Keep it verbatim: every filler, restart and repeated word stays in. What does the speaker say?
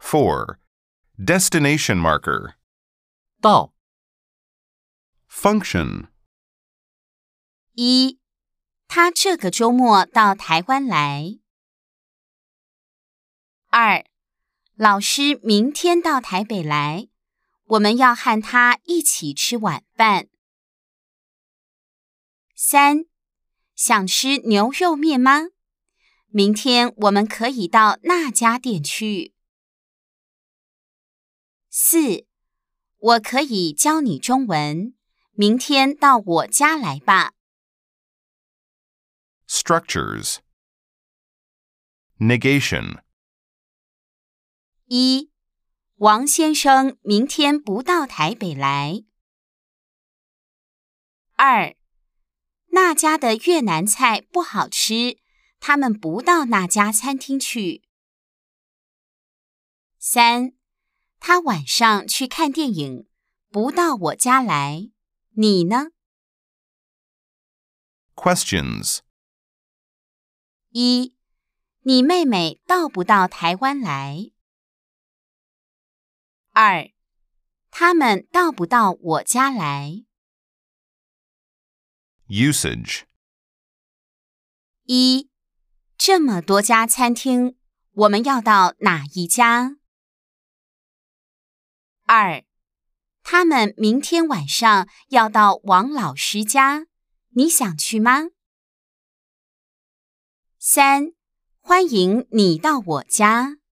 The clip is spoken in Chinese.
four. Destination marker. 到 Function. 一，他这个周末到台湾来。二，老师明天到台北来，我们要和他一起吃晚饭。三，想吃牛肉面吗？明天我们可以到那家店去。四，我可以教你中文，明天到我家来吧。 Structures. Negation. 一，王先生明天不到台北来。二，那家的越南菜不好吃，他们不到那家餐厅去。三，他晚上去看电影，不到我家来，你呢？ Questions. 一，你妹妹到不到台湾来？二，他们到不到我家来？ Usage. 一，这么多家餐厅，我们要到哪一家？二，他们明天晚上要到王老师家，你想去吗？三，欢迎你到我家。